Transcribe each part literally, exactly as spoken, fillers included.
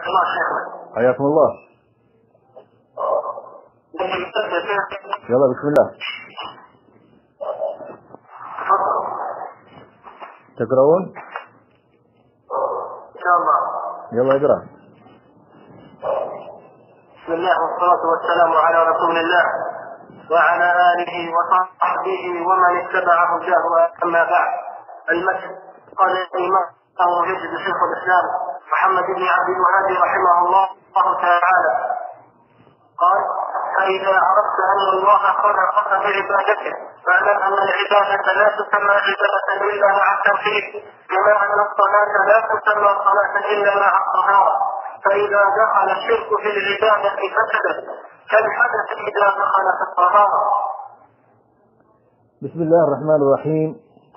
الله شيخنا. حياكم الله. يلا بسم الله. تقرؤون؟ إن شاء الله. يلا اقرأ. بسم الله والصلاة والسلام على رسول الله وعلى آله وصحبه ومن اتبع هداه. أما بعد، المتن قال الإمام مجد شيخ الإسلام محمد بن عبد الوهاب رحمه الله تعالى قال: فإذا عرفت أن الله خلقك بعبادته فاعلم أن العبادة لا تسمى عبادة إلا مع التوحيد، كما أن الصلاة لا تسمى صلاة إلا مع الطهارة. فإذا دخل الشرك في العبادة فسدت كالحدث إذا دخل في الطهارة. بسم الله الرحمن الرحيم.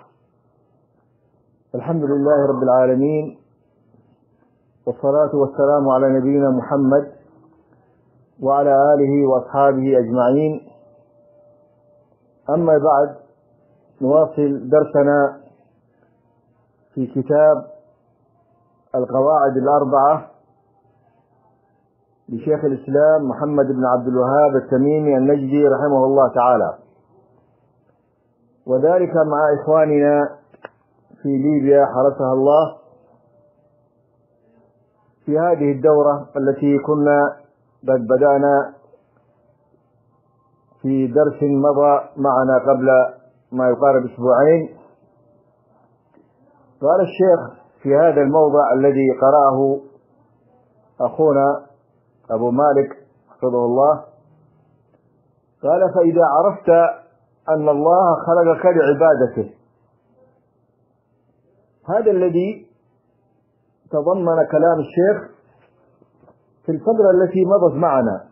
الحمد لله رب العالمين، والصلاة والسلام على نبينا محمد وعلى آله وأصحابه أجمعين. أما بعد، نواصل درسنا في كتاب القواعد الأربعة لشيخ الإسلام محمد بن عبد الوهاب التميمي النجدي رحمه الله تعالى، وذلك مع إخواننا في ليبيا حرسها الله في هذه الدورة التي كنا قد بدأنا في درس مضى معنا قبل ما يقارب أسبوعين. قال الشيخ في هذا الموضع الذي قرأه أخونا أبو مالك حفظه الله، قال: فإذا عرفت أن الله خلقك لعبادته. هذا الذي تضمن كلام الشيخ في الفترة التي مضت معنا،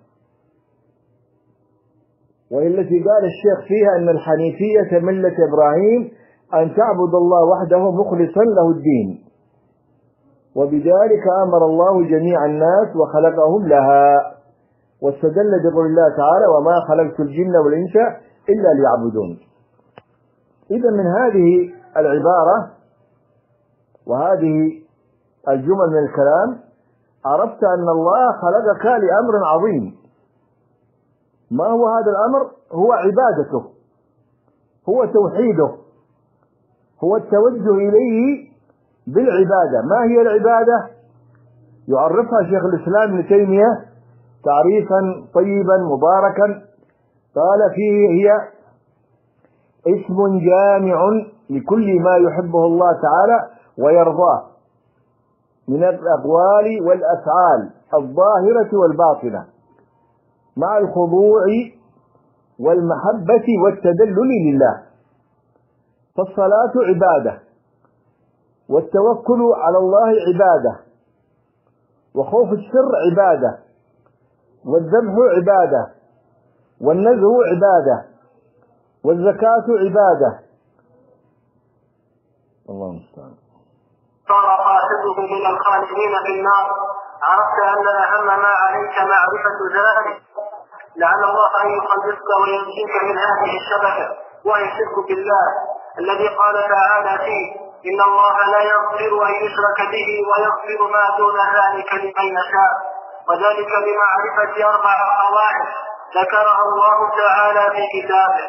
وهي التي قال الشيخ فيها أن الحنيفية ملة إبراهيم أن تعبد الله وحده مخلصا له الدين، وبذلك أمر الله جميع الناس وخلقهم لها، واستدل بقول الله تعالى: وما خلقت الجن والإنس إلا ليعبدون. إذا من هذه العبارة وهذه الجمل من الكلام عرفت أن الله خلقك لأمر عظيم. ما هو هذا الأمر؟ هو عبادته، هو توحيده، هو التوجه إليه بالعبادة. ما هي العبادة؟ يعرفها شيخ الإسلام ابن تيمية تعريفا طيبا مباركا، قال فيه: هي اسم جامع لكل ما يحبه الله تعالى ويرضاه من الأقوال والأفعال الظاهرة والباطنة، مع الخضوع والمحبة والتذلل لله. فالصلاة عبادة، والتوكل على الله عبادة، وخوف السر عبادة، والذبح عبادة، والنذر عبادة، والزكاة عبادة. الله المستعان. صار قاصده من الخالدين في النار. عرفت أن أهم ما عليك معرفة ذلك، لعل الله أن يخلصك وينجيك من هذه الشبكة، وهي الشرك بالله الذي قال تعالى فيه: إن الله لا يغفر أن يشرك به ويغفر ما دون ذلك لمن يشاء، وذلك بمعرفة أربع قواعد ذكرها الله تعالى في كتابه.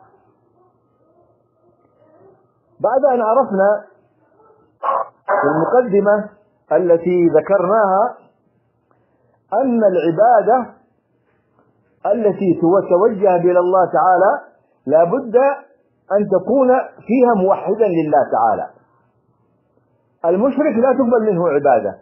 بعد أن عرفنا في المقدمة التي ذكرناها أن العبادة التي توجه إلى الله تعالى لا بد أن تكون فيها موحدا لله تعالى. المشرك لا تقبل منه عبادة.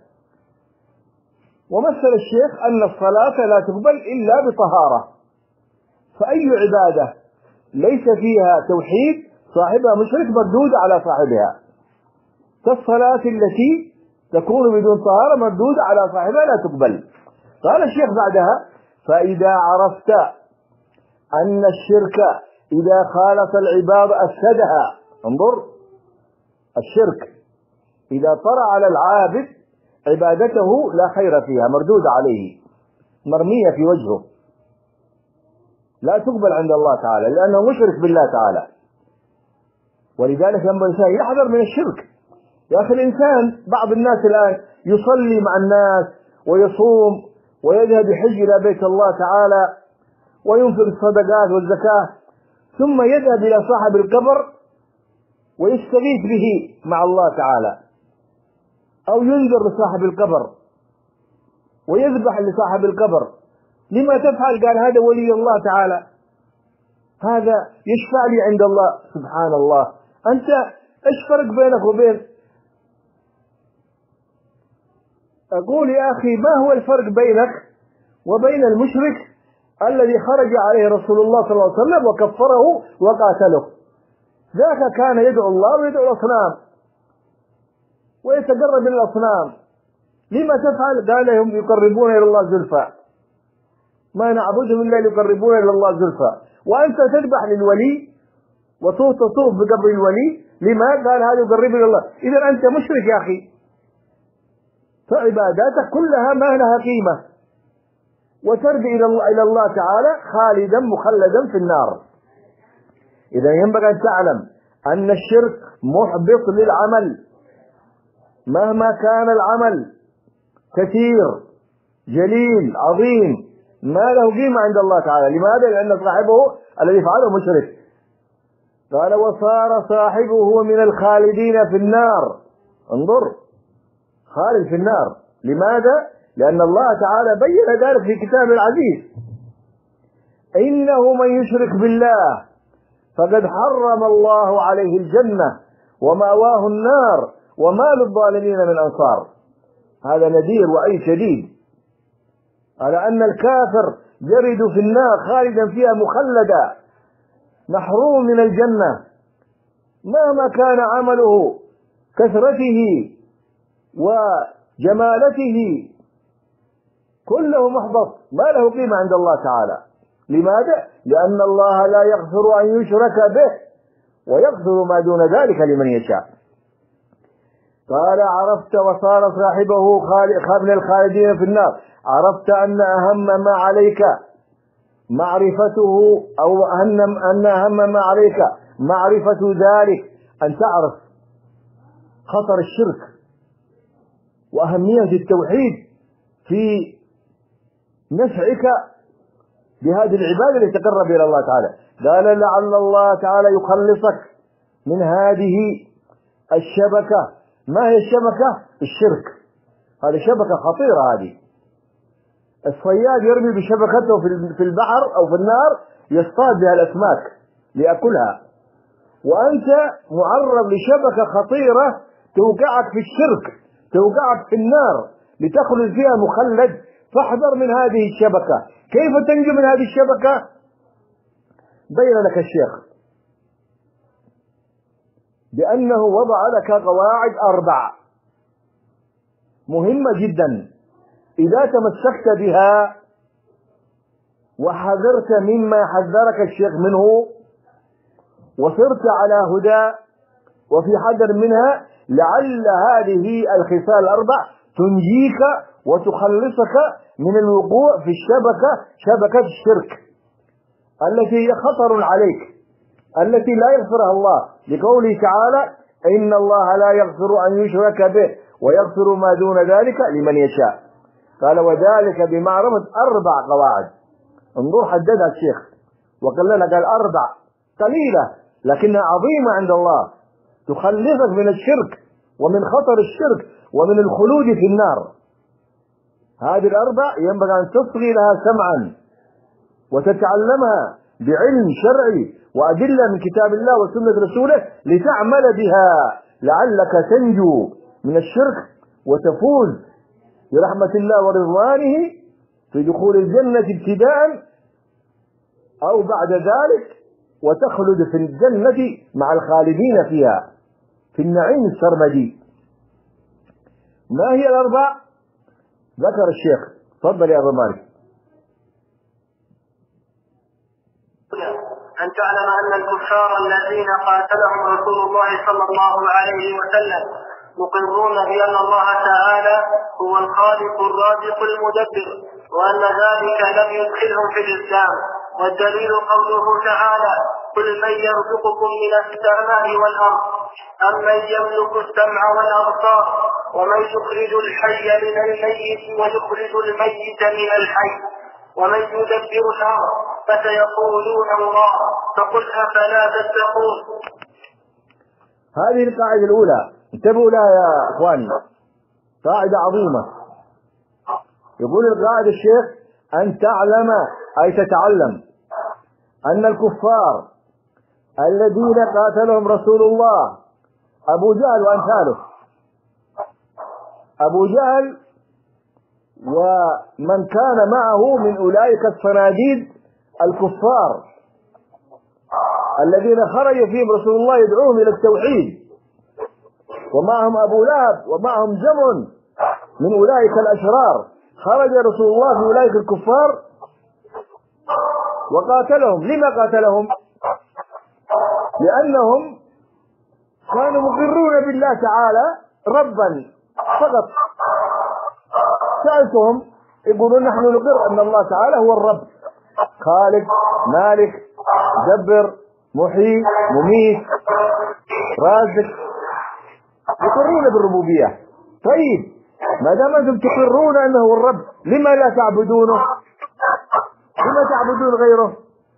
ومثل الشيخ أن الصلاة لا تقبل إلا بطهارة، فأي عبادة ليس فيها توحيد صاحبها مشرك مردود على صاحبها، كالصلاة التي تكون بدون طهارة مردود على صاحبها لا تقبل. قال الشيخ بعدها: فإذا عرفت أن الشرك إذا خالط العبادة أفسدها. انظر، الشرك إذا طرأ على العابد عبادته لا خير فيها، مردود عليه، مرمية في وجهه، لا تقبل عند الله تعالى لأنه مشرك بالله تعالى. ولذلك ينبغي الإنسان يحذر من الشرك. يا أخي الإنسان، بعض الناس الآن يصلي مع الناس ويصوم ويذهب يحج إلى بيت الله تعالى وينفق الصدقات والزكاة، ثم يذهب إلى صاحب القبر ويستغيث به مع الله تعالى، أو ينذر لصاحب القبر ويذبح لصاحب القبر. لما تفعل؟ قال هذا ولي الله تعالى، هذا يشفع لي عند الله. سبحان الله، أنت إيش فرق بينك وبين؟ أقول يا أخي، ما هو الفرق بينك وبين المشرك الذي خرج عليه رسول الله صلى الله عليه وسلم وكفره وقاتله؟ ذاك كان يدعو الله ويدعو الأصنام ويتقرب إلى الأصنام. لما تفعل؟ قال هم يقربون إلى الله زلفى، ما نعبدهم إلا ليقربون إلى الله زلفى. وأنت تذبح للولي وتطوف بقبر الولي، لما؟ قال هذا يقرب إلى الله. إذا أنت مشرك يا أخي، فعباداتك كلها ما لها قيمة، وترجع إلى الله تعالى خالدا مخلدا في النار. إذا ينبغي أن تعلم أن الشرك محبط للعمل، مهما كان العمل كثير جليل عظيم ما له قيمة عند الله تعالى. لماذا؟ لأن صاحبه الذي فعله مشرك. قال وصار صاحبه من الخالدين في النار. انظر، خالد في النار. لماذا؟ لأن الله تعالى بين ذلك في كتابه العزيز: إنه من يشرك بالله فقد حرم الله عليه الجنة ومأواه النار وما للظالمين من أنصار. هذا نذير وعيد شديد على أن الكافر يرد في النار خالدا فيها مخلدا، محروم من الجنة، مهما كان عمله كثرته وجمالته كله محبط، ما له قيمة عند الله تعالى. لماذا؟ لأن الله لا يغفر أن يشرك به ويغفر ما دون ذلك لمن يشاء. قال عرفت وصار صاحبه من الخالدين في النار. عرفت أن أهم ما عليك معرفته، أو أن أهم ما عليك معرفة ذلك، أن تعرف خطر الشرك وأهمية التوحيد في نفعك بهذه العبادة التي تقرب إلى الله تعالى. قال لعل الله تعالى يخلصك من هذه الشبكة. ما هي الشبكة؟ الشرك. هذه شبكة خطيرة. هذه الصياد يرمي بشبكته في البحر أو في النار يصطاد بها الأسماك ليأكلها، وأنت معرض لشبكة خطيرة توقعك في الشرك، توقعك في النار لتخلد فيها مخلد. فاحذر من هذه الشبكة. كيف تنجو من هذه الشبكة؟ بين لك الشيخ بأنه وضع لك قواعد أربع مهمة جدا، إذا تمسكت بها وحذرت مما حذرك الشيخ منه وصرت على هدى وفي حذر منها، لعل هذه الخصال الأربع تنجيك وتخلصك من الوقوع في الشبكة، شبكة الشرك التي هي خطر عليك، التي لا يغفرها الله، لقوله تعالى: إن الله لا يغفر أن يشرك به ويغفر ما دون ذلك لمن يشاء. قال وذلك بمعرفة أربع قواعد. انظر حددها الشيخ وقال لنا، قال أربع قليلة لكنها عظيمة عند الله، تخلصك من الشرك ومن خطر الشرك ومن الخلود في النار. هذه الأربع ينبغي أن تصغي لها سمعا وتتعلمها بعلم شرعي وأدلة من كتاب الله وسنة رسوله لتعمل بها، لعلك تنجو من الشرك وتفوز برحمة الله ورضوانه في دخول الجنة ابتداء أو بعد ذلك، وتخلد في الجنة مع الخالدين فيها في النعيم السرمدي. ما هي الأربع؟ ذكر الشيخ. تفضل يا أبو مالك. أن تعلم أن الكفار الذين قاتلهم رسول الله صلى الله عليه وسلم مقرون بأن الله تعالى هو الخالق الرازق المدبر، وأن ذلك لم يدخلهم في الإسلام. والدليل قوله تعالى: قل من يرزقكم من السماء والأرض أم من يملك السمع والأبصار ومن يخرج الحي من الميت ويخرج الميت من الحي ومن يدبر الأمر فسيقولون الله فقل أفلا تتقون. هذه القاعدة الأولى انتبهوا لها يا أخواني، قاعدة عظيمة. يقول القاعدة الشيخ أن تعلم أي تتعلم أن الكفار الذين قاتلهم رسول الله أبو جهل وأمثاله، أبو جهل ومن كان معه من أولئك الصناديد الكفار الذين خرج فيهم رسول الله يدعوهم إلى التوحيد، ومعهم أبو لهب ومعهم جمع من أولئك الأشرار، خرج رسول الله في أولئك الكفار وقاتلهم. لما قاتلهم؟ لأنهم كانوا مقرون بالله تعالى ربا فقط. سألتهم يقولون نحن نقر أن الله تعالى هو الرب، خالق مالك دبر محيي مميت رازق، يقرون بالربوبية. طيب ما دام أنتم تقرون أنه هو الرب لما لا تعبدونه؟ لما تعبدون غيره؟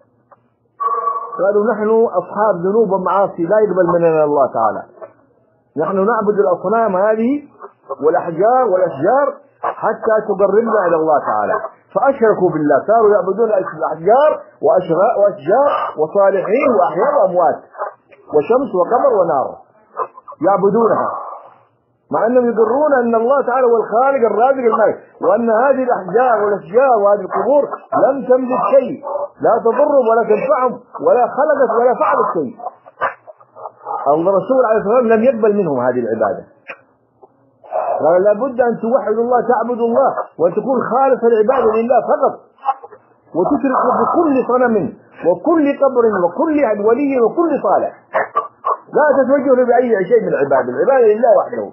قالوا نحن أصحاب ذنوب ومعاصي لا يقبل مننا الله تعالى، نحن نعبد الأصنام هذه والأحجار والأشجار حتى تقربنا إلى الله تعالى، فأشركوا بالله، صاروا يعبدون الأحجار وأشجار وصالحين وأحياء وأموات وشمس وقمر ونار يعبدونها، مع أنهم يقرون أن الله تعالى هو الخالق الرازق المالك، وأن هذه الأحجار والأشجار وهذه القبور لم تملك شيء، لا تضرهم ولا تنفعهم ولا خلقت ولا فعلت شيء. الرسول عليه الصلاة والسلام لم يقبل منهم هذه العبادة، قال لابد أن توحد الله، تعبد الله وأن تكون خالص العبادة لله فقط، وتشرك بكل صنم وكل قبر وكل ولي وكل صالح، لا تتوجه بأي شيء من العبادة، العبادة لله وحده.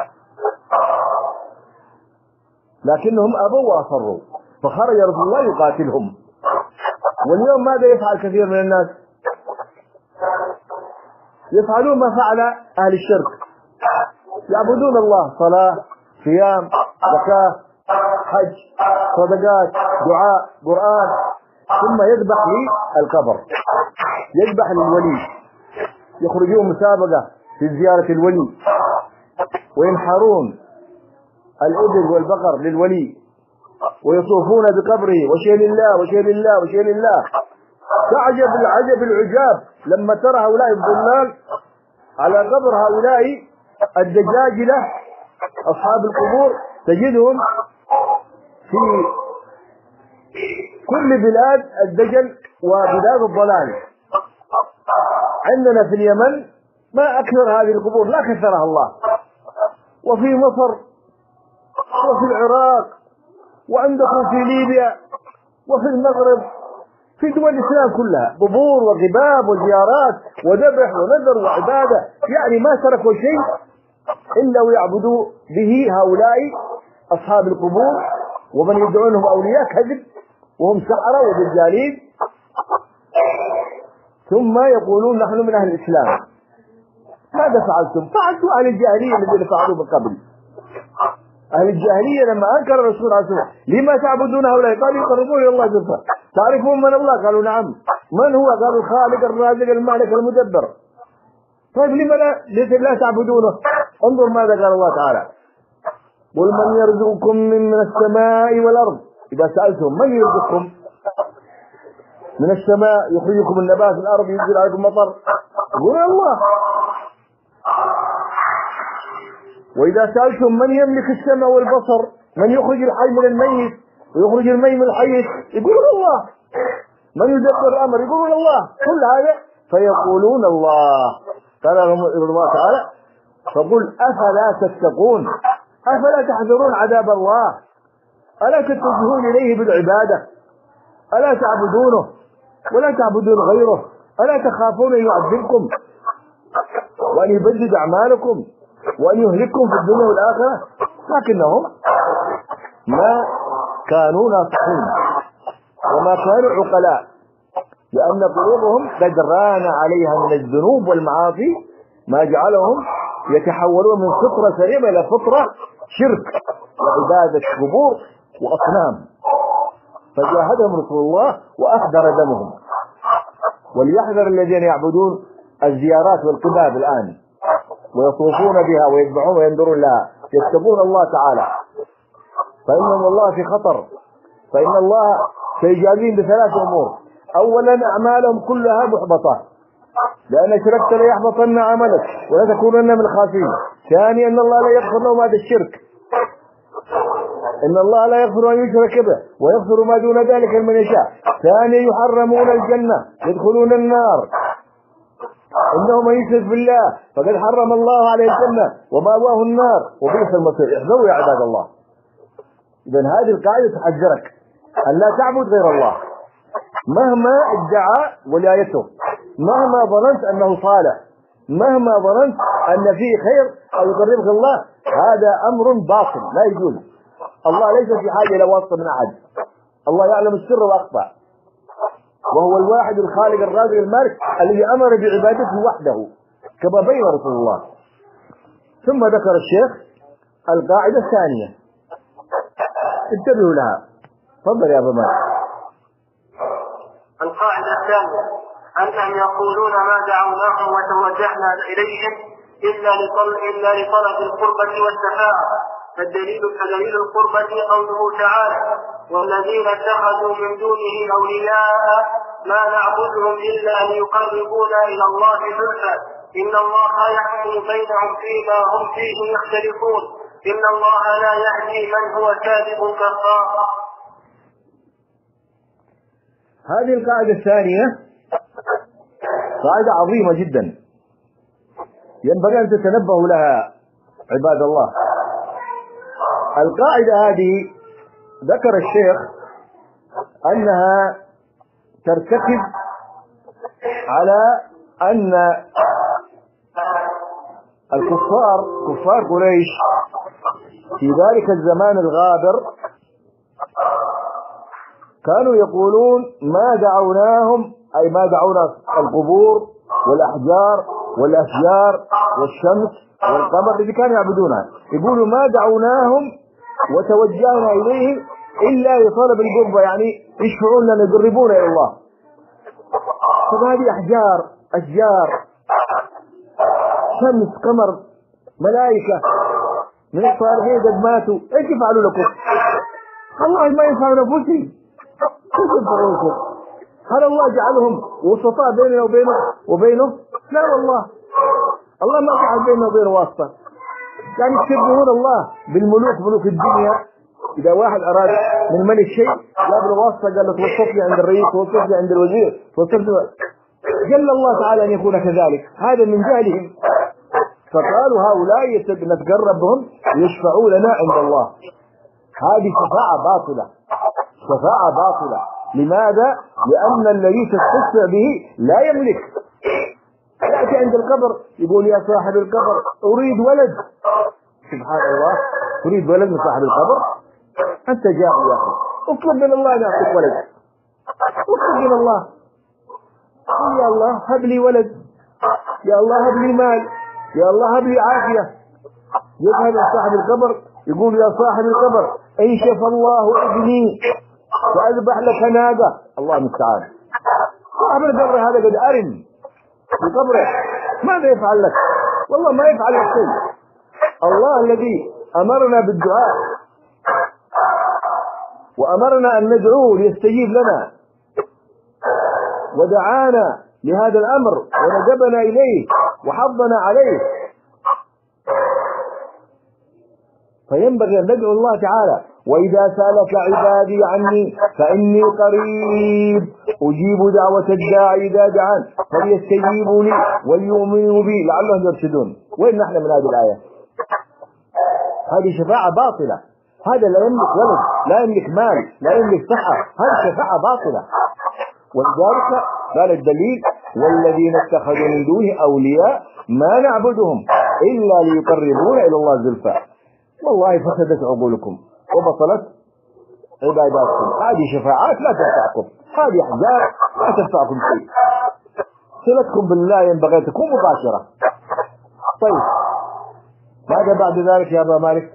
لكنهم أبوا وأصروا فخرج رسول الله يقاتلهم. واليوم ماذا يفعل كثير من الناس؟ يفعلون ما فعل أهل الشرك، يعبدون الله صلاة صيام زكاة حج صدقات دعاء قرآن، ثم يذبح للقبر، يذبح للولي، يخرجون مسابقة في زيارة الولي وينحرون الإبل والبقر للولي ويطوفون بقبره وشيء لله وشيء لله وشيء لله. تعجب العجب العجاب لما ترى هؤلاء الضلال على قبر هؤلاء الدجاجلة أصحاب القبور، تجدهم في كل بلاد الدجل وبلاد الضلال. عندنا في اليمن ما أكثر هذه القبور، لا كثرها الله، وفي مصر وفي العراق وعندكم في ليبيا وفي المغرب، في دول الإسلام كلها قبور وغباب وزيارات وذبح ونذر وعبادة، يعني ما تركوا شيء إلا ويعبدوا به هؤلاء أصحاب القبور ومن يدعونهم أولياء كذب وهم سحرة ودجالين، ثم يقولون نحن من أهل الإسلام. ماذا فعلتم؟ فعلتوا أهل الجاهلية الذين فعلوا من قبل. أهل الجاهلية لما أنكر الرسول عليه الصلاة والسلام لما تعبدون هؤلاء؟ قالوا يقربون إلى الله زلفى. تعرفون من الله؟ قالوا نعم. من هو؟ قالوا الخالق الرازق المالك المدبر. طيب لما لا, لا تعبدونه؟ انظر ماذا قال الله تعالى: قل من يرزقكم من السماء والأرض. إذا سألتم من يرزقكم من السماء يخرجكم النبات من الأرض ينزل عليكم مطر، قل الله. وإذا سألتم من يملك السمع والبصر، من يخرج الحي من الميت ويخرج الميت من الحي، يقولون الله. من يدبر الأمر، يقولون الله. كل هذا فيقولون الله. قال الله تعالى: فقل أفلا تتقون، أفلا تحذرون عذاب الله، ألا تتوجهون إليه بالعبادة، ألا تعبدونه ولا تعبدون غيره، ألا تخافون أن يعذبكم وأن يبدد أعمالكم وأن يهلككم في الدنيا والآخرة؟ لكنهم ما كانوا ناصحين وما كانوا عقلاء، لأن قلوبهم قد ران عليها من الذنوب والمعاصي ما جعلهم يتحولون من فطرة سليمة إلى فطرة شرك وعبادة قبور وأصنام، فجاهدهم رسول الله وأحضر دمهم. وليحذر الذين يعبدون الزيارات والقباب الآن ويطوفون بها ويتبعون وينظرون لها، يتقون الله تعالى، فإن الله في خطر، فإن الله سيجازيهم بثلاث أمور: أولا أعمالهم كلها محبطة لأن أشركت ليحبطن عملك ولتكونن من الخاسرين. ثانيا أن الله لا يغفر لهم هذا الشرك، إن الله لا يغفر أن يشرك به ويغفر ما دون ذلك لمن يشاء. ثانيا يحرمون الجنة، يدخلون النار، إنه من يشرك بالله فقد حرم الله عليه الجنة ومأواه النار وبئس المصير. احذروا يا عباد الله. إذن هذه القاعدة تحذرك أن لا تعبد غير الله مهما ادعى ولايته، مهما ظننت أنه صالح، مهما ظننت أن فيه خير أو يقربك الله، هذا أمر باطل لا يجوز. الله ليس في حاجة إلى واسطة من أحد، الله يعلم السر وأخفى، وهو الواحد الخالق الرازق المالك الذي أمر بعبادته وحده كما بين رسول الله. ثم ذكر الشيخ القاعدة الثانية، انتبهوا لها. تفضل يا أبو مالك. القاعدة الثانية أنهم يقولون ما دعوناهم وتوجهنا إليهم إلا لطلب إلا لطلب القربة والشفاعة، فالدليل كدليل القربة قوله تعالى: والذين اتخذوا من دونه أولياء ما نعبدهم إلا ليقربونا إلى الله زلفى إن الله يحكم بينهم فيما هم فيه يختلفون إن الله لا يهدي من هو كاذب كفار. هذه القاعدة الثانية قاعدة عظيمة جدا ينبغي أن تتنبهوا لها عباد الله. القاعدة هذه ذكر الشيخ أنها ترتكز على أن الكفار كفار قريش في ذلك الزمان الغابر كانوا يقولون ما دعوناهم، أي ما دعونا القبور والأحجار والأشجار والشمس والقمر الذي كانوا يعبدونها، يقولوا ما دعوناهم وتوجهنا إليه إلا لطلب القربة، يعني يشفعون لنا يقربون إلى الله. فهذه أحجار أشجار شمس قمر ملائكة من الصالحين قد ماتوا، ايش يفعلوا لكم؟ الله ما ينفعون أنفسهم، كيف ينفعونكم؟ هل الله جعلهم وسطاء بيننا وبينه وبينه؟ لا والله، الله ما جعل بيننا وبينه واسطة. يعني تشبهون الله بالملوك، ملوك الدنيا. إذا واحد أراد من ملك شيء جاب له واسطة، قال له توصف لي عند الرئيس، توصف لي عند الوزير، توصف لي. جل الله تعالى أن يكون كذلك، هذا من جهلهم. فقالوا هؤلاء نتقرب بهم يشفعوا لنا عند الله. هذه شفاعة باطلة، شفاعة باطلة. لماذا؟ لأن الذي تستشفع به لا يملك. يأتي عند القبر يقول يا صاحب القبر أريد ولد، سبحان الله، تريد ولد من صاحب القبر؟ أنت جاهل يا أخي، اطلب من الله أن يعطيك ولد، اطلب من الله، يا الله هب لي ولد، يا الله هب لي مال، يا الله هب لي عافية. يذهب إلى صاحب القبر يقول يا صاحب القبر انشف الله ابني وأذبح لك ناقة. الله المستعان. صاحب القبر هذا قد أرن في قبره، ماذا يفعل لك؟ والله ما يفعل لك شيء. الله الذي أمرنا بالدعاء وأمرنا أن ندعوه ليستجيب لنا ودعانا لهذا الأمر وندبنا إليه وحضنا عليه، فينبغي أن ندعو الله تعالى: وإذا سألك عبادي عني فإني قريب أجيب دعوة الداعي إذا دعان فليستجيبوا لي وليؤمنوا بي لعلهم يرشدون. وين نحن من هذه الآية؟ هذه شفاعة باطلة. هذا لا يملك ولد، لا يملك مال، لا يملك صحة، هذه شفاعة باطلة. ولذلك قال الدليل: والذين اتخذوا من دونه أولياء ما نعبدهم إلا ليقربونا إلى الله زلفى. والله فسدت عقولكم وبطلت عباداتكم. هذه شفاعات لا تنفعكم، هذه أحجار لا تنفعكم شيء. صلتكم بالله ينبغي أن تكون مباشرة. طيب ماذا بعد ذلك يا أبا مالك؟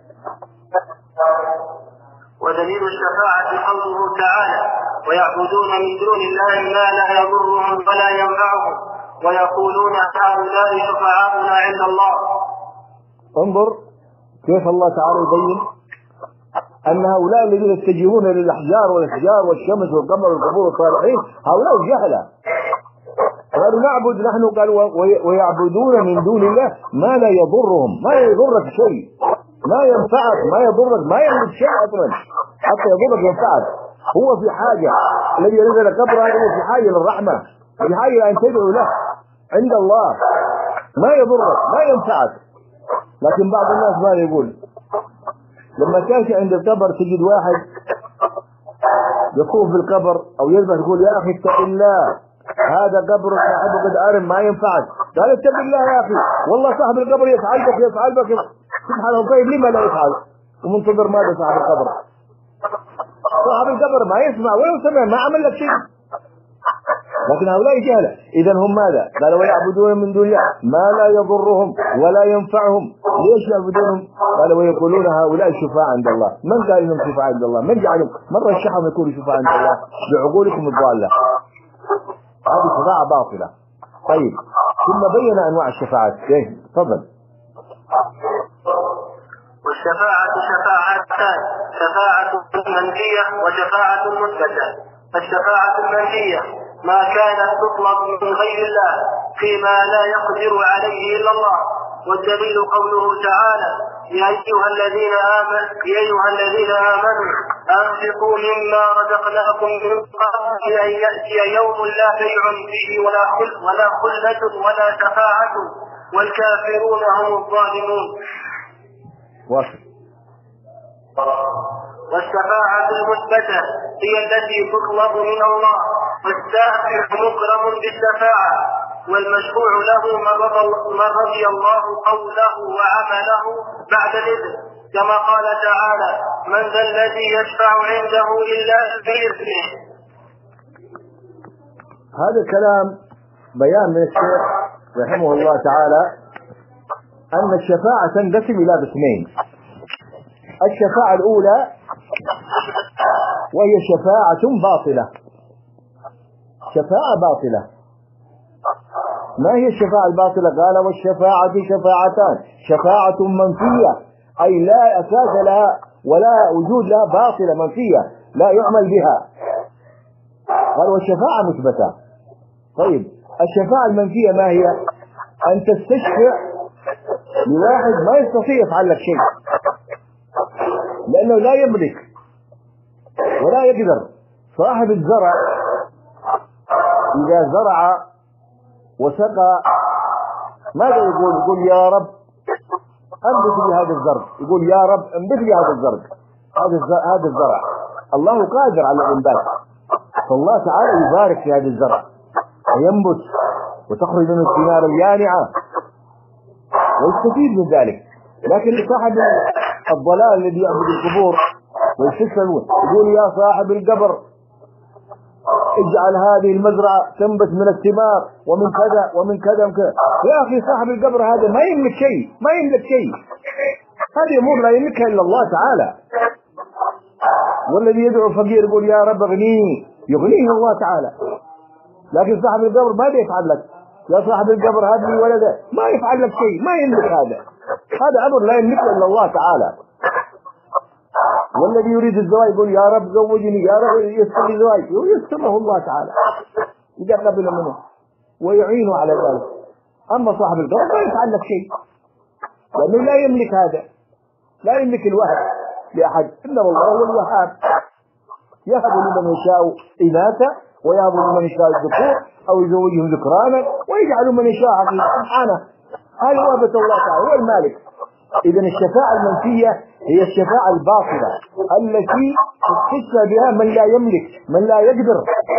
ودليل الشفاعة قوله تعالى: ويعبدون من دون الله ما لا يضرهم ولا ينفعهم ويقولون هؤلاء شفعاؤنا عند الله. انظر كيف الله تعالى يبين أن هؤلاء الذين يتجهون للأحجار والأشجار والشمس والقمر والقبور والصالحين هؤلاء جهلة. قالوا نعبد نحن قالوا ويعبدون من دون الله ما لا يضرهم، ما يضرك شيء، ما ينفعك، ما يضرك، ما يملك شيء أصلا حتى يضرك ينفعك. هو في حاجة، الذي نزل قبر هذا هو في حاجة للرحمة، في حاجة أن تدعو له عند الله، ما يضرك ما ينفعك. لكن بعض الناس ما يقول لما تأتي عند القبر تجد واحد يطوف بالقبر أو يذبح يقول يا أخي اتق الله هذا قبر صاحبه قد أرم ما ينفعك. قال اتق الله يا أخي والله صاحب القبر يفعل بك يفعل بك سبحانه. طيب لما لا يفعل ومنتظر ماذا صاحب القبر؟ صاحب القبر ما يسمع ولو سمع ما عمل لك شيء. لكن هؤلاء جهلة. إذا هم ماذا؟ قالوا ويعبدون من دون الله ما لا يضرهم ولا ينفعهم. ليش يعبدونهم؟ قالوا ويقولون هؤلاء شفاعة عند الله. من قال انهم شفاعة عند الله؟ من جعلهم؟ من رشحهم يكونوا شفاعة عند الله؟ بعقولكم الضالة. هذه شفاعة باطلة. طيب ثم بين أنواع الشفاعات. ايه تفضل. والشفاعة شفاعتان: شفاعة منفية وشفاعة مثبتة. فالشفاعة المنفية ما كانت تطلب من غير الله فيما لا يقدر عليه إلا الله. والدليل قوله تعالى: يا أيها الذين آمنوا يا أيها الذين آمنوا أنفقوا مما رزقناكم من قبل أن يأتي يوم لا بيع فيه ولا خل ولا خلة ولا شفاعة والكافرون هم الظالمون. والشفاعة المثبتة هي التي تطلب من الله، والسائل مكرم بالشفاعة، والمشفوع له من رضي الله قوله وعمله بعد الإذن، كما قال تعالى: من ذا الذي يشفع عنده إلا بإذنه. هذا الكلام بيان من الشيخ رحمه الله تعالى أن الشفاعة تنقسم إلى قسمين. الشفاعة الأولى وهي شفاعة باطلة. شفاعة باطلة. ما هي الشفاعة الباطلة؟ قال والشفاعة شفاعتان: شفاعة منفية أي لا أساس لها ولا وجود لها، باطلة منفية لا يعمل بها. قال والشفاعة مثبتة. طيب الشفاعة المنفية ما هي؟ أن تستشفع لواحد ما يستطيع يفعل لك شيء لأنه لا يملك ولا يقدر. صاحب الزرع إذا زرع وسقى ماذا يقول؟ يقول يا رب أنبت لي هذا الزرع. يقول يا رب أنبت لي هذا الزرع هذا الزرع. الله قادر على الإنبات، فالله تعالى يبارك في هذا الزرع وينبت وتخرج من الثمار اليانعة ويستفيد من ذلك. لكن صاحب الضلال الذي يعبد القبور ويستسلمون يقول يا صاحب القبر اجعل هذه المزرعة تنبت من الثمار ومن كذا ومن كذا ومن كذا. يا أخي صاحب القبر هذا ما يملك شيء، ما يملك شيء. هذه أمور لا يملكها إلا الله تعالى. والذي يدعو الفقير يقول يا رب اغنيني، يغنيه الله تعالى. لكن صاحب القبر ماذا يفعل لك؟ يا صاحب القبر هذه ولده ما يفعل لك شيء، ما يملك هذا. هذا أمر لا يملكه إلا الله تعالى. والذي يريد الزواج يقول يا رب زوجني، يا رب يسر لي زواج، يسره الله تعالى إذا قبل منه ويعينه على ذلك. أما صاحب القبر ما يفعل لك شيء لأنه لا يملك هذا، لا يملك الوهب لأحد. إنما الله هو الوهاب، يهب لمن يشاء إناثا ويهب لمن يشاء الذكور أو يزوجهم ذكرانا ويجعل من يشاء عقيما سبحانه. هذه وهبة الله تعالى، هو المالك. إذن الشفاعة المنفية هي الشفاعة الباطلة التي تستشفى بها من لا يملك، من لا يقدر،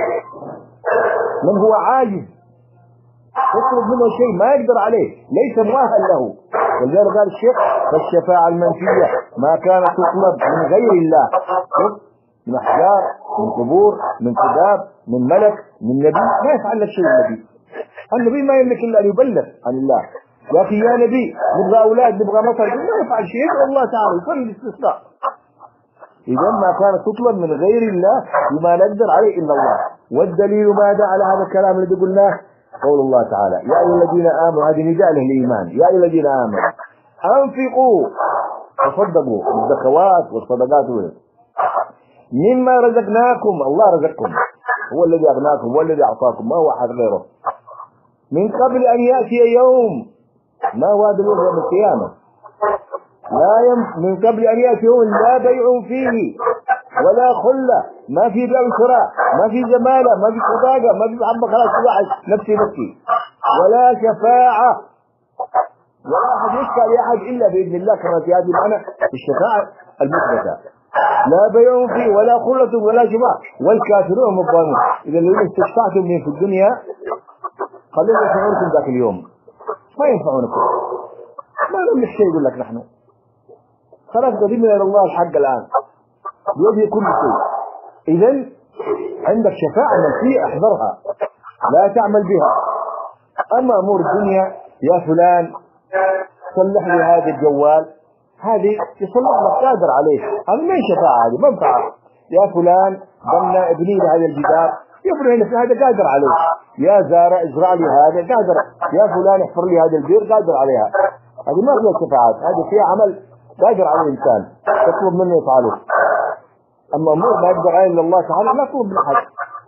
من هو عاجز يطلب منه شيء ما يقدر عليه، ليس مؤهل له. ولذلك قال الشيخ فالشفاعة المنفية ما كانت تطلب من غير الله، من أحجار، من قبور، من كتاب، من ملك، من نبي، ما يفعل لك شيء النبي. النبي ما يملك إلا أن يبلغ عن الله، يا أخي يا نبي نبغى أولاد نبغى مطر، ما يفعل شيء يدعو الله تعالى يصلي الاستسقاء. إذا ما كانت تطلب من غير الله بما نقدر عليه إلا الله. والدليل ماذا على هذا الكلام الذي قلناه؟ قول الله تعالى يا أيها الذين آمنوا، هذه نداء للإيمان، يا أيها الذين آمنوا أنفقوا تصدقوا بالزكوات والصدقات مما رزقناكم، الله رزقكم، هو الذي أغناكم، هو الذي أعطاكم، ما هو أحد غيره. من قبل أن يأتي يوم، ما هو هذا اليوم؟ يوم القيامة. لا يم... من قبل أن يأتي يوم لا بيع فيه ولا خلة، ما في بيع وشراء، ما في زمالة، ما في صداقة، ما في محبة، خلاص واحد نفسي نفسي، ولا شفاعة، ولا أحد يشفع لأحد إلا بإذن الله، كما في هذه المعنى الشفاعة المثبتة. لا بيع فيه ولا خلة ولا شفاعة والكافرون هم الظالمون. إذا الذين استشفعتم من في الدنيا خلينا يشفعونكم ذاك اليوم، ما ينفعونكم، ما لهم الشيء. يقول لك نحن خلاص قدمنا إلى الله الحق الآن بيده كل شيء. إذا عندك شفاعة منفية احذرها، لا تعمل بها. أما أمور الدنيا، يا فلان صلح لي هذا الجوال، هذه يصلح لك قادر عليه، هذه ما هي شفاعة، هذه منفعة. يا فلان بنى ابني لهذا الجدار، يبني لك هذا قادر عليه. يا زارع ازرع لي هذا قادر. يا فلان احفر لي هذا البير قادر عليها. هذه ما فيها شفاعات، هذه فيها عمل قادر على الإنسان تطلب منه يفعله. أما أمور ما يقدر عليه إلا الله تعالى لا تطلب من أحد.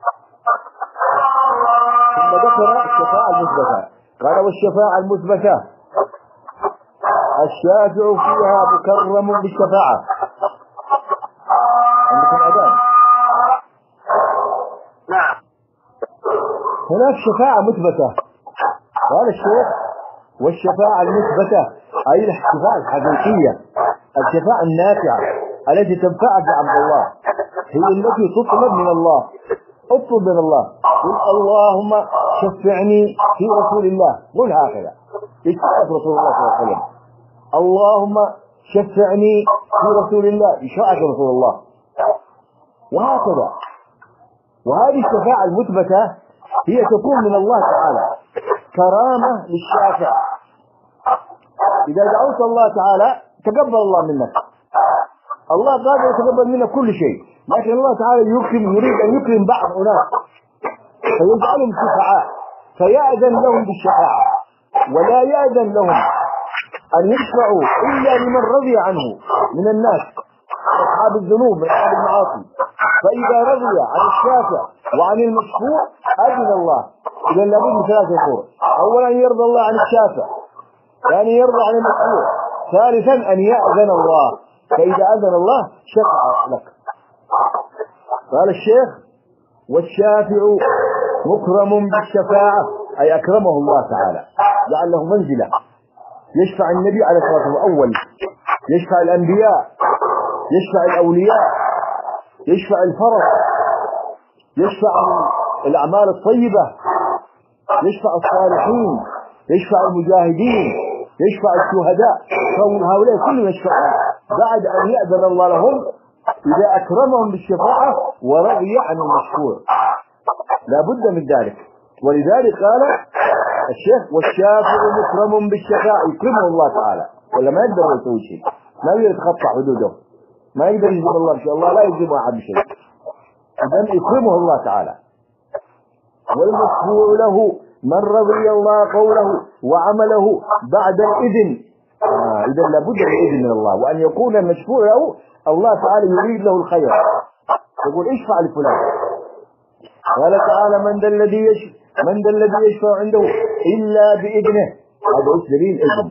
ثم ذكر الشفاعة المثبتة، قال والشفاعة المثبتة الشافع فيها مكرم بالشفاعة. عندكم أذان؟ نعم. هناك شفاعة مثبتة، قال الشيخ والشفاعة المثبتة أي الشفاعة الحقيقية، الشفاعة النافعة التي تنفعك يا عبد الله، هي التي تطلب من الله. اطلب من الله، قل اللهم شفعني في رسول الله، قل هكذا يشفعك رسول الله صلى الله عليه وسلم. اللهم شفعني في رسول الله، يشفعك رسول الله، وهكذا. وهذه الشفاعة المثبتة هي تكون من الله تعالى كرامة للشافع. إذا دعوت الله تعالى تقبل الله منك، الله قادر يتقبل منك كل شيء، لكن الله تعالى يكرم، يريد أن يكرم بعض أناس فيجعلهم شفعاء، فيأذن لهم بالشفاعة، ولا يأذن لهم أن يشفعوا إلا لمن رضي عنه من الناس، أصحاب الذنوب من أصحاب المعاصي. فإذا رضي عن الشافع وعن المشفوع أذن الله. إذا لابد من ثلاثة أمور: أولا يرضى الله عن الشافع، ثانيا يرضى عن المشفوع، ثالثا أن يأذن الله. فإذا أذن الله شفع لك. قال الشيخ والشافع مكرم بالشفاعة أي أكرمه الله تعالى، جعل له منزلة. يشفع النبي عليه الصلاة والسلام أول، يشفع الأنبياء، يشفع الأولياء، يشفع الفرس، يشفع الأعمال الطيبة، يشفع الصالحين، يشفع المجاهدين، يشفع الشهداء. هؤلاء كلهم يشفعون بعد أن يأذن الله لهم إذا أكرمهم بالشفاعة ورضي عن المشفوع. لا بد من ذلك. ولذلك قال الشيخ والشافع مكرم بالشفاعة، يكرمه الله تعالى، ولا ما يقدر يسوي شيء، ما يقدر يتخطى حدوده، ما يقدر يجيب الله بشيء، الله لا يجيب أحد بشيء. إذن يكرمه الله تعالى. والمشفوع له من رضي الله قوله وعمله بعد الإذن. آه إذا لابد من الإذن من الله، وأن يكون المشفوع له الله تعالى يريد له الخير، يقول اشفع لفلان. قال تعالى من ذا الذي يشفع من ذا الذي يشفع عنده إلا بإذنه. هذا ايش دليل إذن،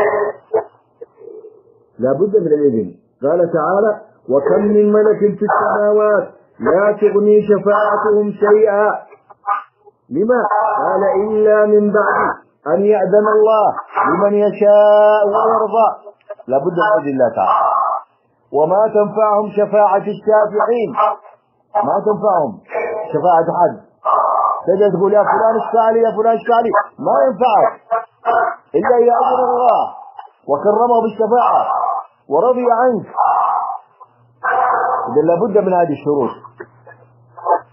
لابد من الإذن. قال تعالى وكم من ملك في السماوات لا تغني شفاعتهم شيئا. لما؟ قال إلا من بعد أن يأذن الله لمن يشاء ويرضى. لابد من إذن الله تعالى. وما تنفعهم شفاعة الشافعين، ما تنفعهم شفاعة حد. تجد تقول يا فلان اشفع لي، يا فلان اشفع لي، ما ينفعك إلا إذا أذن الله وكرمه بالشفاعة ورضي عنك. إذن لابد من هذه الشروط،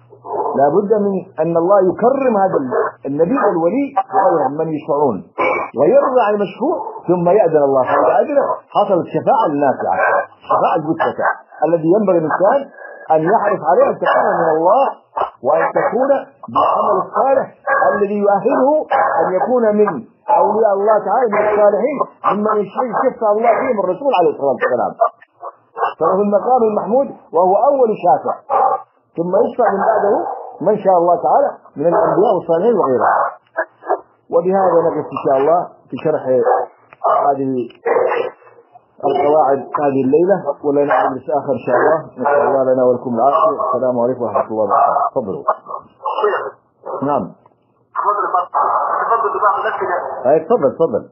لابد من أن الله يكرم هذا النبي والولي وغيرهم من يشفعون. ويرضى عن المشفوع ثم يأذن الله، فإذا أذن حصلت شفاعة النافعة، شفاعة المتبع الذي ينبغي الإنسان أن يحرص عليه أن تكون من الله، وأن تكون بالعمل الصالح الذي يؤهله أن يكون من أولياء الله تعالى، من الصالحين، ممن يشفع الله فيهم الرسول عليه الصلاة والسلام، فهو في المقام المحمود وهو أول شافع، ثم يشفع من بعده من شاء الله تعالى من الأنبياء والصالحين وغيرهم. وبهذا نقف إن شاء الله في شرح هذه القواعد هذه الليلة، ولا نعمل آخر إن شاء الله. نسأل الله لنا ولكم العافية. السلام عليكم ورحمة الله وبركاته. تفضلوا. نعم. تفضل ببعض الأسئلة. أي تفضل تفضل.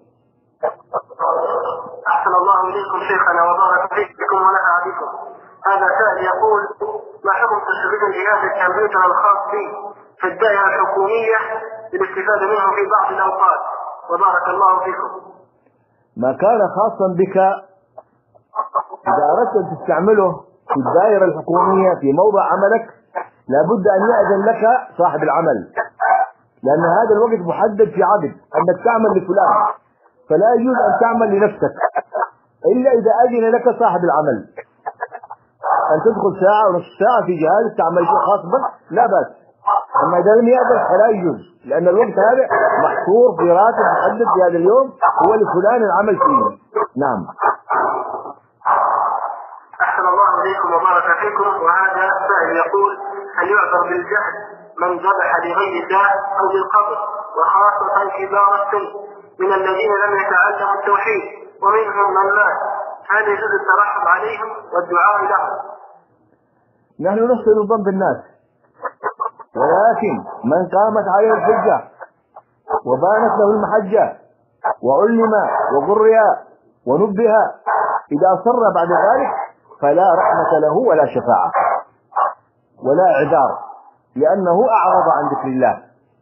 أحسن الله إليكم شيخنا وبارك فيكم ونفع بكم. هذا سائل يقول: ما حكم تشغيل جهاز الكمبيوتر الخاص بي في الدائرة الحكومية للاستفادة منه في بعض الأوقات؟ وبارك الله فيكم. ما كان خاصا بك إذا أردت أن تستعمله في الدائرة الحكومية في موضع عملك لابد أن يأذن لك صاحب العمل، لأن هذا الوقت محدد في عقد أنك تعمل لفلان، فلا يجوز أن تعمل لنفسك إلا إذا أذن لك صاحب العمل. أن تدخل ساعة ونصف ساعة في جهاز تعمل فيه خاص بك لا بأس، أما إذا لم يأذن فلا يجوز، لأن الوقت هذا محصور في راتب محدد في هذا اليوم هو لفلان العمل فيه. نعم. أحسن الله إليكم وبارك فيكم. وهذا سائل يقول: هل يعذر بالجهل من ذبح لغير الله أو بالقبر، وخاصة كبار السن من الذين لم يتعلموا التوحيد ومنهم من مات، هل يجوز الترحم عليهم والدعاء لهم؟ نحن نحسن الظن بالناس، ولكن من قامت عليه الحجة وبانت له المحجة وعلم وقرئ ونبه إذا أصر بعد ذلك فلا رحمة له ولا شفاعة ولا عذار، لأنه أعرض عن ذكر الله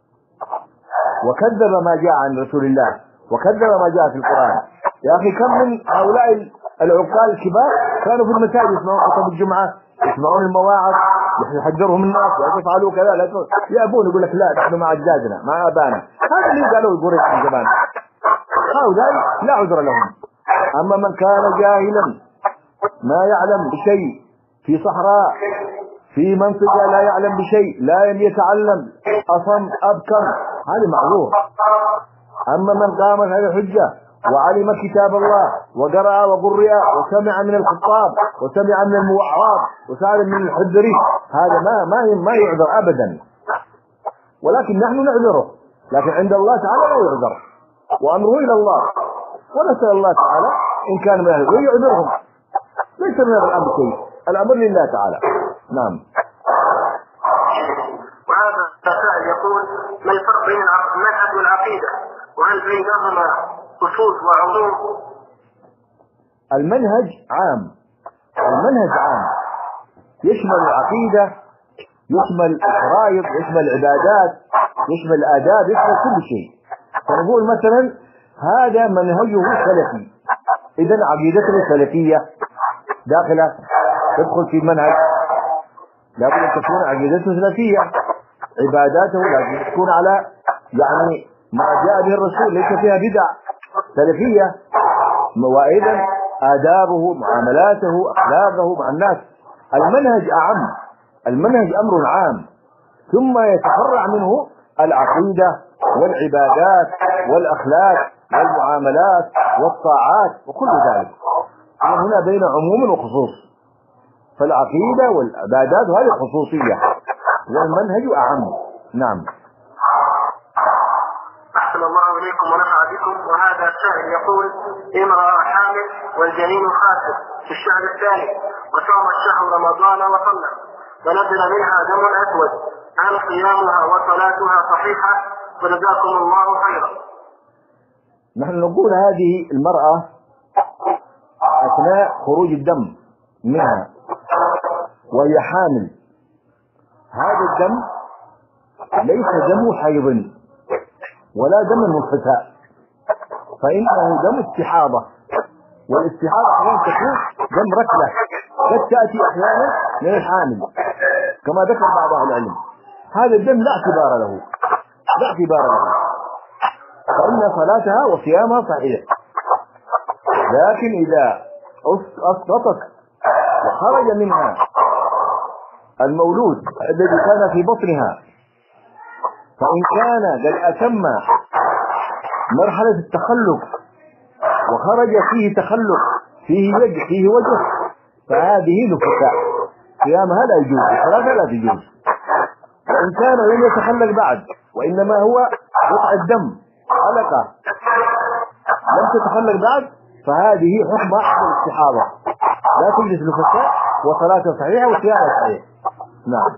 وكذب ما جاء عن رسول الله وكذب ما جاء في القرآن. يا أخي كم من هؤلاء العقال الكبار كانوا في المساجد يسمعون خطب الجمعة، يسمعون المواعظ، يحذرهم الناس يفعلوا كذا، لا يأبون يقول لك لا نحن مع أجدادنا مع أبانا. هذا اللي قالوا يقول في زمان، هؤلاء لا عذر لهم. أما من كان جاهلا ما يعلم بشيء في صحراء في منطقة لا يعلم بشيء لا يتعلم أصم أبكم هذا معذور. أما من قام هذه الحجة وعلم كتاب الله وقرأ وقرئ وسمع من الخطاب وسمع من الموعظ وسمع من الحذري، هذا ما ما ما يعذر أبدا، ولكن نحن نعذره، لكن عند الله تعالى لا يعذر، وأمره إلى الله، ونسأل الله تعالى إن كان من أهل ويعذرهم، ليس من الأمر شيء، الأمر لله تعالى. نعم. وهذا سائل يقول: ما الفرق بين المنهج والعقيدة، وهل بينهما خصوص وعموم؟ المنهج عام، المنهج عام يشمل العقيدة، يشمل الفرائض، يشمل العبادات، يشمل الآداب، يشمل كل شيء. فنقول مثلا هذا منهجه سلفي، إذا عقيدته سلفية داخلة تدخل في المنهج، لابد أن تكون عقيدته سلفية، عباداته لازم تكون على يعني ما جاء به الرسول، ليس فيها بدع، سلفية. وأيضا آدابه معاملاته أخلاقه مع الناس. المنهج أعم، المنهج أمر عام، ثم يتفرع منه العقيدة والعبادات والأخلاق والمعاملات والطاعات وكل ذلك. هنا بين عموم وخصوص، فالعقيدة والعبادات هذه خصوصية والمنهج أعم. نعم. أحسن الله إليكم ونفع بكم. وهذا السائل يقول: امرأة حامل والجنين خاسر في الشهر الثاني وصام الشهر رمضان وصلى ونزل منها دم أسود، هل صيامها وصلاتها صحيحة؟ وجزاكم الله خيرا. نحن نقول هذه المرأة أثناء خروج الدم منها وهي حامل، هذا الدم ليس دم حيض ولا دم منفتاء، فإنه دم استحاضة، والاستحاضة أحيانا تكون دم ركلة قد تأتي أحيانا من الحامل كما ذكر بعض أهل العلم. هذا الدم لا اعتبار له، لا اعتبار له، فإن صلاتها وصيامها صحيح. لكن إذا أسقطت وخرج منها المولود الذي كان في بطنها، فإن كان قد أتم مرحلة التخلق وخرج فيه تخلق فيه وجه فيه وجه فهذه نفساء، صيامها لا يجوز، صلاتها لا تجوز. وإن كان لم يتخلق بعد وإنما هو قطع الدم علقة لم تتخلق بعد، فهذه حكم أحد الاستحاضة، لا تجلس نفساء وصلاتها صحيحة وصيامها صحيح. نعم.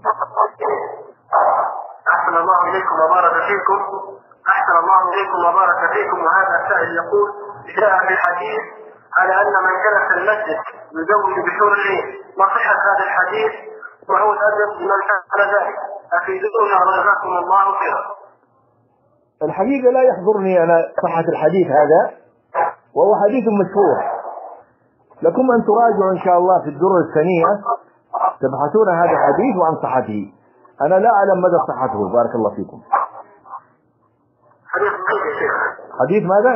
أحسن الله إليكم وبارك فيكم. أحسن الله إليكم وبارك فيكم. وهذا السائل يقول: جاء في الحديث على أن من جلس المسجد يزوج بحور العين، ما صحة هذا الحديث وهو الأدب لمن فعل ذلك؟ أفيدونا وجزاكم الله خيرا. الحقيقة لا يحضرني أنا صحة الحديث هذا، وهو حديث مشهور، لكم أن تراجعوا إن شاء الله في الدرر الثانية تبحثون هذا الحديث وعن صحته. أنا لا أعلم مدى صحته. بارك الله فيكم. حديث ضعيف يا شيخ. حديث ماذا؟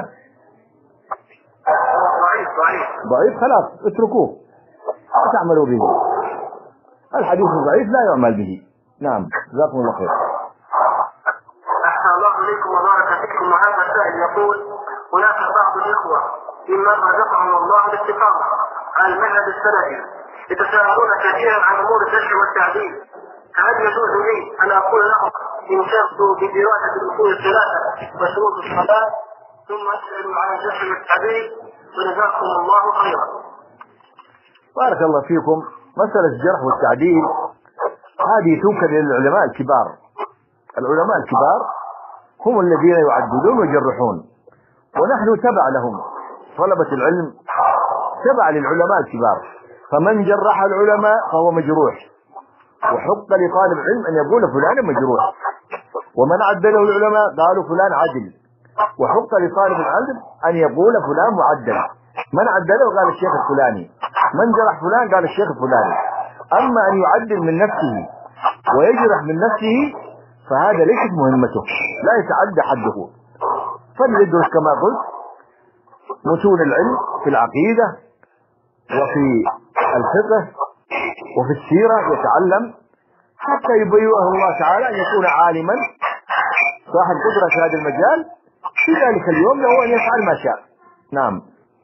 ضعيف ضعيف ضعيف. خلاص اتركوه، لا تعملوا به. الحديث الضعيف لا يعمل به. نعم، جزاكم الله خير. أحسن الله إليكم وبارك فيكم. وهذا السائل يقول: هناك بعض الإخوة ممن رزقهم الله الاستقامة على المنهج السلفي يتساءلون كثيرا عن أمور الجرح والتعديل، فهل يجوز لي أن أقول لهم إن شرطوا بدراسة الأصول الثلاثة وشروط الصلاة ثم أسألوا عن الجرح والتعديل؟ وجزاكم الله خيرا. بارك الله فيكم. مسألة الجرح والتعديل هذه توكل للعلماء الكبار. العلماء الكبار هم الذين يعدلون ويجرحون، ونحن تبع لهم، طلبة العلم تبع للعلماء الكبار، فمن جرح العلماء فهو مجروح، وحق لطالب علم أن يقول فلان مجروح، ومن عدله العلماء قالوا فلان عدل، وحق لطالب العلم أن يقول فلان معدل. من عدله قال الشيخ الفلاني، من جرح فلان قال الشيخ الفلاني. أما أن يعدل من نفسه ويجرح من نفسه فهذا ليست مهمته، لا يتعدى حده، فليدرس كما قلت متون العلم في العقيدة وفي الفقه وفي السيرة، يتعلم حتى يبينه الله تعالى أن يكون عالما صاحب قدرة في هذا المجال. في ذلك اليوم له أن يفعل ما شاء. نعم.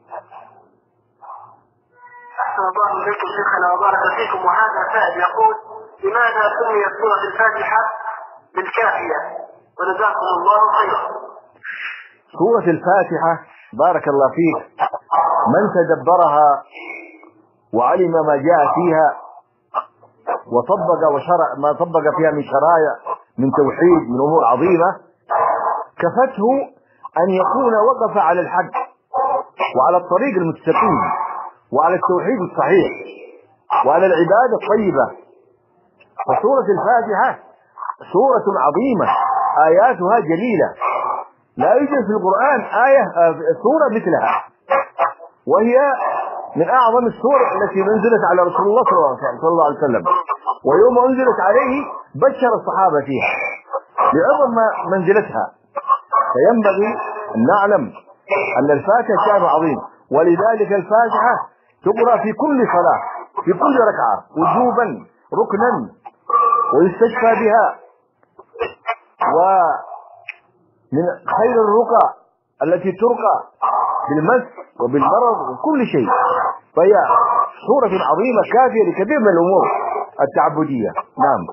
أحسن الله إليكم شيخنا وبارك فيكم. وهذا سائل يقول: لماذا سميت سورة الفاتحة بالكافية؟ وجزاكم الله خيرا. سورة الفاتحة بارك الله فيك، من تدبرها وعلم ما جاء فيها وطبق وشرع ما طبق فيها من شرائع من توحيد من أمور عظيمة، كفته أن يكون وقف على الحق وعلى الطريق المستقيم وعلى التوحيد الصحيح وعلى العبادة الطيبة. فسورة الفاتحة سورة عظيمة آياتها جليلة، لا يوجد في القرآن آية سورة مثلها، وهي من أعظم السور التي نزلت على رسول الله صلى الله عليه وسلم، ويوم أنزلت عليه بشر الصحابة فيها لعظم منزلتها. فينبغي أن نعلم أن الفاتحة شأن عظيم، ولذلك الفاتحة تقرأ في كل صلاة في كل ركعة وجوبا ركنا، ويستشفى بها، ومن خير الرقى التي ترقى بالمس وبالمرض وكل شيء، فهي سورة عظيمة كافية لكثير من الأمور التعبدية. نعم.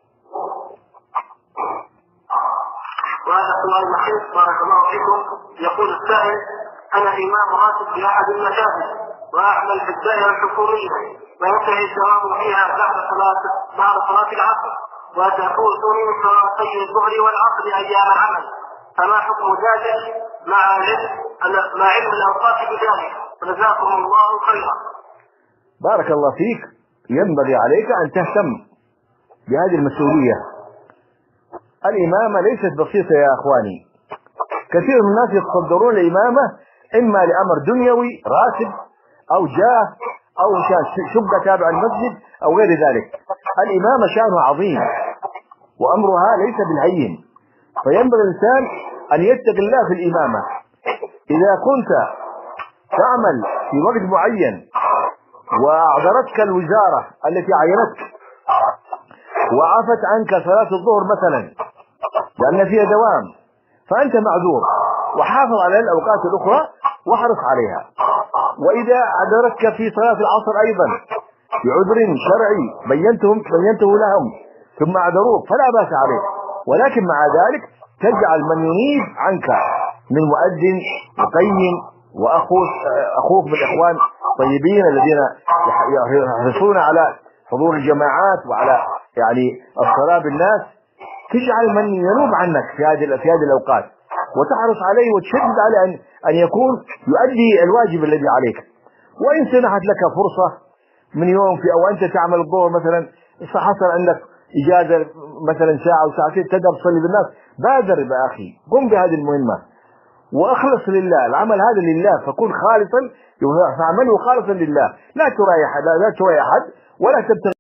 وهذا سؤال محيط بارك الله فيكم. يقول السائل: أنا إمام راتب في أحد المساجد وأعمل في الدائرة الحكومية، وينتهي الدوام فيها بعد صلاة بعد صلاة العصر، وتفوتني صلاتي الظهر والعصر أيام العمل، فما حكم ذلك مع علم مع علم الأوقات بذلك؟ جزاكم الله خيرا. بارك الله فيك. ينبغي عليك أن تهتم بهذه المسؤولية. الإمامة ليست بسيطة يا أخواني، كثير من الناس يتصدرون الإمامة إما لأمر دنيوي راتب أو جاه أو شبكة تابع المسجد أو غير ذلك. الإمامة شأنها عظيم وأمرها ليس بالهين، فينبغي الإنسان أن يتقي الله في الإمامة. إذا كنت تعمل في وقت معين وأعذرتك الوزارة التي عينتك وعفت عنك صلاة الظهر مثلا لأن فيها دوام، فأنت معذور، وحافظ على الأوقات الأخرى واحرص عليها. وإذا عذرتك في صلاة العصر أيضا بعذر شرعي بينتهم بينته لهم ثم عذروك فلا بأس عليك، ولكن مع ذلك تجعل من ينيب عنك من مؤذن وقيم وأخوك أخوك من الإخوان الطيبين الذين يحرصون على حضور الجماعات وعلى يعني الصلاة بالناس، تجعل من ينوب عنك في هذه في هذه الأوقات وتحرص عليه وتشدد على أن أن يكون يؤدي الواجب الذي عليك. وإن سنحت لك فرصة من يوم في أو أنت تعمل الظهر مثلا حصل عندك إجازة مثلا ساعة أو ساعتين تقدر تصلي بالناس، بادر يا أخي، قم بهذه المهمة وأخلص لله، العمل هذا لله، فكن خالصا فاعمله خالصا لله، لا تراي أحد لا تراي أحد ولا تبتغي